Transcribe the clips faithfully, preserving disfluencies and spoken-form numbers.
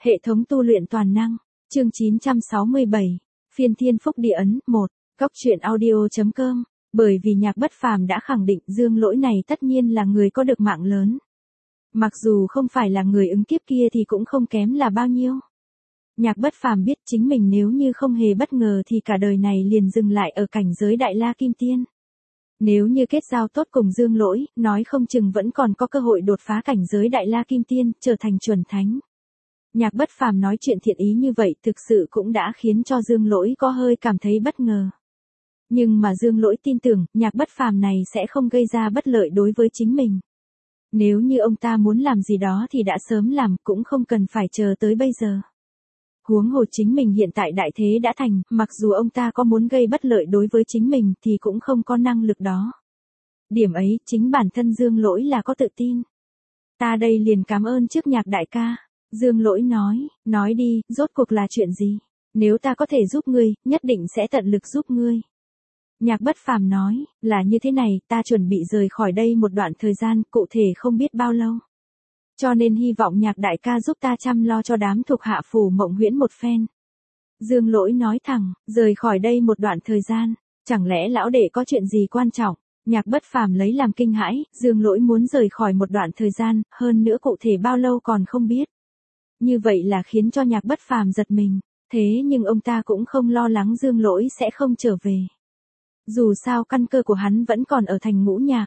Hệ thống tu luyện toàn năng, chương chín trăm sáu mươi bảy, phiên thiên phúc địa ấn, một, góc truyện audio.com, bởi vì Nhạc Bất Phàm đã khẳng định Dương Lỗi này tất nhiên là người có được mạng lớn. Mặc dù không phải là người ứng kiếp kia thì cũng không kém là bao nhiêu. Nhạc Bất Phàm biết chính mình nếu như không hề bất ngờ thì cả đời này liền dừng lại ở cảnh giới Đại La Kim Tiên. Nếu như kết giao tốt cùng Dương Lỗi, nói không chừng vẫn còn có cơ hội đột phá cảnh giới Đại La Kim Tiên, trở thành chuẩn thánh. Nhạc Bất Phàm nói chuyện thiện ý như vậy thực sự cũng đã khiến cho Dương Lỗi có hơi cảm thấy bất ngờ. Nhưng mà Dương Lỗi tin tưởng, Nhạc Bất Phàm này sẽ không gây ra bất lợi đối với chính mình. Nếu như ông ta muốn làm gì đó thì đã sớm làm, cũng không cần phải chờ tới bây giờ. Huống hồ chính mình hiện tại đại thế đã thành, mặc dù ông ta có muốn gây bất lợi đối với chính mình thì cũng không có năng lực đó. Điểm ấy, chính bản thân Dương Lỗi là có tự tin. Ta đây liền cảm ơn trước Nhạc đại ca. Dương Lỗi nói, nói đi, rốt cuộc là chuyện gì? Nếu ta có thể giúp ngươi, nhất định sẽ tận lực giúp ngươi. Nhạc Bất Phàm nói, là như thế này, ta chuẩn bị rời khỏi đây một đoạn thời gian, cụ thể không biết bao lâu. Cho nên hy vọng Nhạc đại ca giúp ta chăm lo cho đám thuộc hạ Phủ Mộng Huyễn một phen. Dương Lỗi nói thẳng, rời khỏi đây một đoạn thời gian, chẳng lẽ lão đệ có chuyện gì quan trọng? Nhạc Bất Phàm lấy làm kinh hãi, Dương Lỗi muốn rời khỏi một đoạn thời gian, hơn nữa cụ thể bao lâu còn không biết. Như vậy là khiến cho Nhạc Bất Phàm giật mình, thế nhưng ông ta cũng không lo lắng Dương Lỗi sẽ không trở về. Dù sao căn cơ của hắn vẫn còn ở thành Ngũ Nhạc.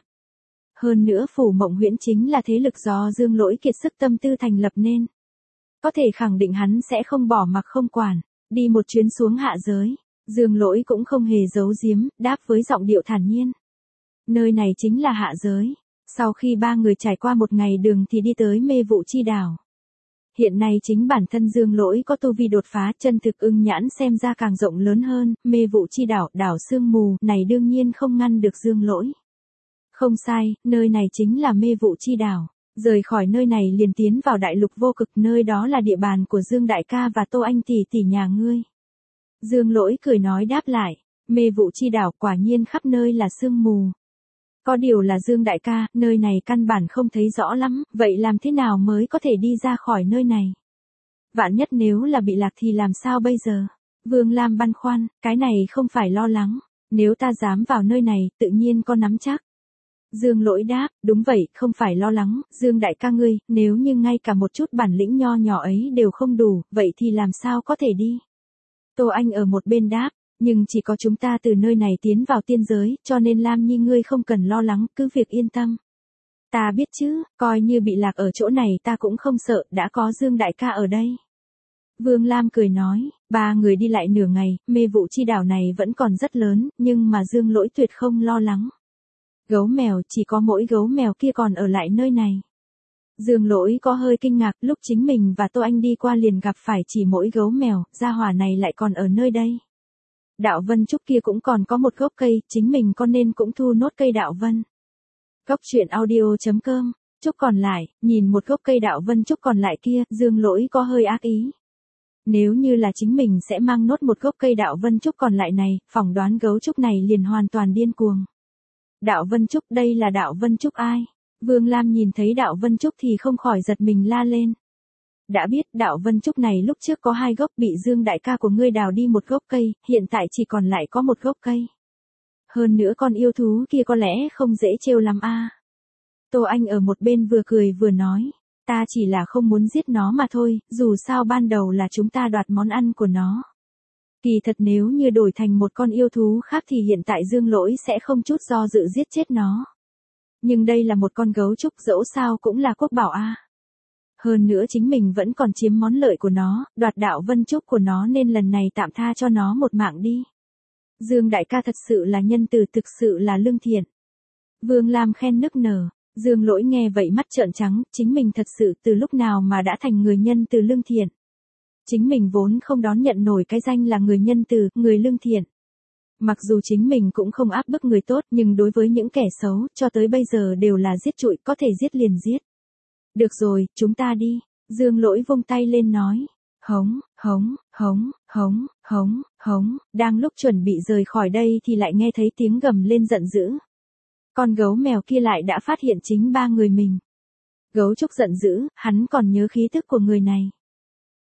Hơn nữa Phủ Mộng Huyễn chính là thế lực do Dương Lỗi kiệt sức tâm tư thành lập nên. Có thể khẳng định hắn sẽ không bỏ mặc không quản, đi một chuyến xuống hạ giới. Dương Lỗi cũng không hề giấu giếm, đáp với giọng điệu thản nhiên. Nơi này chính là hạ giới. Sau khi ba người trải qua một ngày đường thì đi tới Mê Vụ Chi Đảo. Hiện nay chính bản thân Dương Lỗi có tu vi đột phá, chân thực ưng nhãn xem ra càng rộng lớn hơn, Mê Vụ Chi Đảo, đảo sương mù, này đương nhiên không ngăn được Dương Lỗi. Không sai, nơi này chính là Mê Vụ Chi Đảo. Rời khỏi nơi này liền tiến vào đại lục vô cực, nơi đó là địa bàn của Dương đại ca và Tô Anh tỷ tỷ nhà ngươi. Dương Lỗi cười nói đáp lại, Mê Vụ Chi Đảo quả nhiên khắp nơi là sương mù. Có điều là Dương đại ca, nơi này căn bản không thấy rõ lắm, vậy làm thế nào mới có thể đi ra khỏi nơi này? Vạn nhất nếu là bị lạc thì làm sao bây giờ? Vương Lam băn khoăn, cái này không phải lo lắng, nếu ta dám vào nơi này, tự nhiên có nắm chắc. Dương Lỗi đáp, đúng vậy, không phải lo lắng, Dương đại ca ngươi, nếu như ngay cả một chút bản lĩnh nho nhỏ ấy đều không đủ, vậy thì làm sao có thể đi? Tô Anh ở một bên đáp, nhưng chỉ có chúng ta từ nơi này tiến vào tiên giới, cho nên Lam Nhi ngươi không cần lo lắng, cứ việc yên tâm. Ta biết chứ, coi như bị lạc ở chỗ này ta cũng không sợ, đã có Dương đại ca ở đây. Vương Lam cười nói, ba người đi lại nửa ngày, Mê Vụ Chi Đảo này vẫn còn rất lớn, nhưng mà Dương Lỗi tuyệt không lo lắng. Gấu mèo, chỉ có mỗi gấu mèo kia còn ở lại nơi này. Dương Lỗi có hơi kinh ngạc, lúc chính mình và Tô Anh đi qua liền gặp phải chỉ mỗi gấu mèo, gia hỏa này lại còn ở nơi đây. Đạo Vân Trúc kia cũng còn có một gốc cây, chính mình có nên cũng thu nốt cây Đạo Vân. Góc truyện audio.com, Trúc còn lại, nhìn một gốc cây Đạo Vân Trúc còn lại kia, Dương Lỗi có hơi ác ý. Nếu như là chính mình sẽ mang nốt một gốc cây Đạo Vân Trúc còn lại này, phỏng đoán gấu trúc này liền hoàn toàn điên cuồng. Đạo Vân Trúc, đây là Đạo Vân Trúc ai? Vương Lam nhìn thấy Đạo Vân Trúc thì không khỏi giật mình la lên. Đã biết, Đạo Vân Trúc này lúc trước có hai gốc bị Dương đại ca của ngươi đào đi một gốc cây, hiện tại chỉ còn lại có một gốc cây. Hơn nữa con yêu thú kia có lẽ không dễ trêu lắm a. À. Tô Anh ở một bên vừa cười vừa nói, ta chỉ là không muốn giết nó mà thôi, dù sao ban đầu là chúng ta đoạt món ăn của nó. Kỳ thật nếu như đổi thành một con yêu thú khác thì hiện tại Dương Lỗi sẽ không chút do dự giết chết nó. Nhưng đây là một con gấu trúc, dẫu sao cũng là quốc bảo a. À. Hơn nữa chính mình vẫn còn chiếm món lợi của nó, đoạt Đạo Vân Trúc của nó nên lần này tạm tha cho nó một mạng đi. Dương đại ca thật sự là nhân từ, thực sự là lương thiện. Vương Lam khen nức nở, Dương Lỗi nghe vậy mắt trợn trắng, chính mình thật sự từ lúc nào mà đã thành người nhân từ lương thiện. Chính mình vốn không đón nhận nổi cái danh là người nhân từ, người lương thiện. Mặc dù chính mình cũng không áp bức người tốt, nhưng đối với những kẻ xấu, cho tới bây giờ đều là giết trụi, có thể giết liền giết. Được rồi, chúng ta đi. Dương Lỗi vung tay lên nói. Hống, hống, hống, hống, hống, hống. Đang lúc chuẩn bị rời khỏi đây thì lại nghe thấy tiếng gầm lên giận dữ. Con gấu mèo kia lại đã phát hiện chính ba người mình. Gấu trúc giận dữ, hắn còn nhớ khí tức của người này.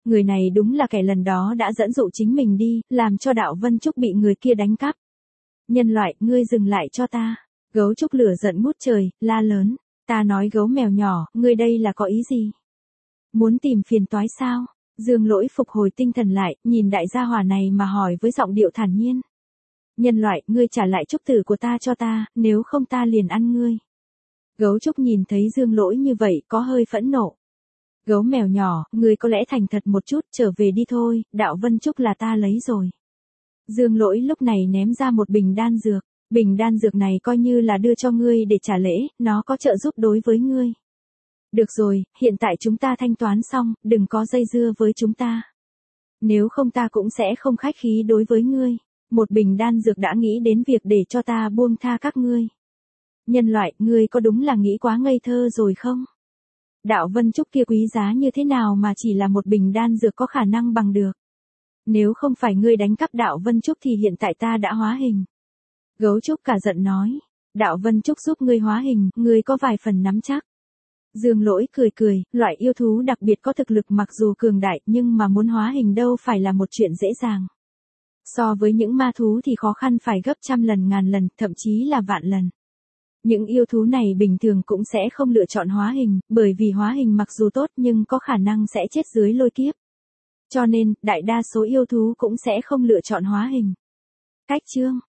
Người này đúng là kẻ lần đó đã dẫn dụ chính mình đi, làm cho Đạo Vân Trúc bị người kia đánh cắp. Nhân loại, ngươi dừng lại cho ta. Gấu trúc lửa giận ngút trời, la lớn. Ta nói gấu mèo nhỏ, ngươi đây là có ý gì? Muốn tìm phiền toái sao? Dương Lỗi phục hồi tinh thần lại, nhìn đại gia hỏa này mà hỏi với giọng điệu thản nhiên. Nhân loại, ngươi trả lại trúc tử của ta cho ta, nếu không ta liền ăn ngươi. Gấu trúc nhìn thấy Dương Lỗi như vậy, có hơi phẫn nộ. Gấu mèo nhỏ, ngươi có lẽ thành thật một chút, trở về đi thôi, Đạo Vân Trúc là ta lấy rồi. Dương Lỗi lúc này ném ra một bình đan dược. Bình đan dược này coi như là đưa cho ngươi để trả lễ, nó có trợ giúp đối với ngươi. Được rồi, hiện tại chúng ta thanh toán xong, đừng có dây dưa với chúng ta. Nếu không ta cũng sẽ không khách khí đối với ngươi. Một bình đan dược đã nghĩ đến việc để cho ta buông tha các ngươi. Nhân loại, ngươi có đúng là nghĩ quá ngây thơ rồi không? Đạo Vân Trúc kia quý giá như thế nào mà chỉ là một bình đan dược có khả năng bằng được. Nếu không phải ngươi đánh cắp Đạo Vân Trúc thì hiện tại ta đã hóa hình. Gấu trúc cả giận nói. Đạo Vân Trúc giúp ngươi hóa hình, ngươi có vài phần nắm chắc. Dương Lỗi cười cười, loại yêu thú đặc biệt có thực lực mặc dù cường đại nhưng mà muốn hóa hình đâu phải là một chuyện dễ dàng. So với những ma thú thì khó khăn phải gấp trăm lần ngàn lần, thậm chí là vạn lần. Những yêu thú này bình thường cũng sẽ không lựa chọn hóa hình, bởi vì hóa hình mặc dù tốt nhưng có khả năng sẽ chết dưới lôi kiếp. Cho nên, đại đa số yêu thú cũng sẽ không lựa chọn hóa hình. Cách chương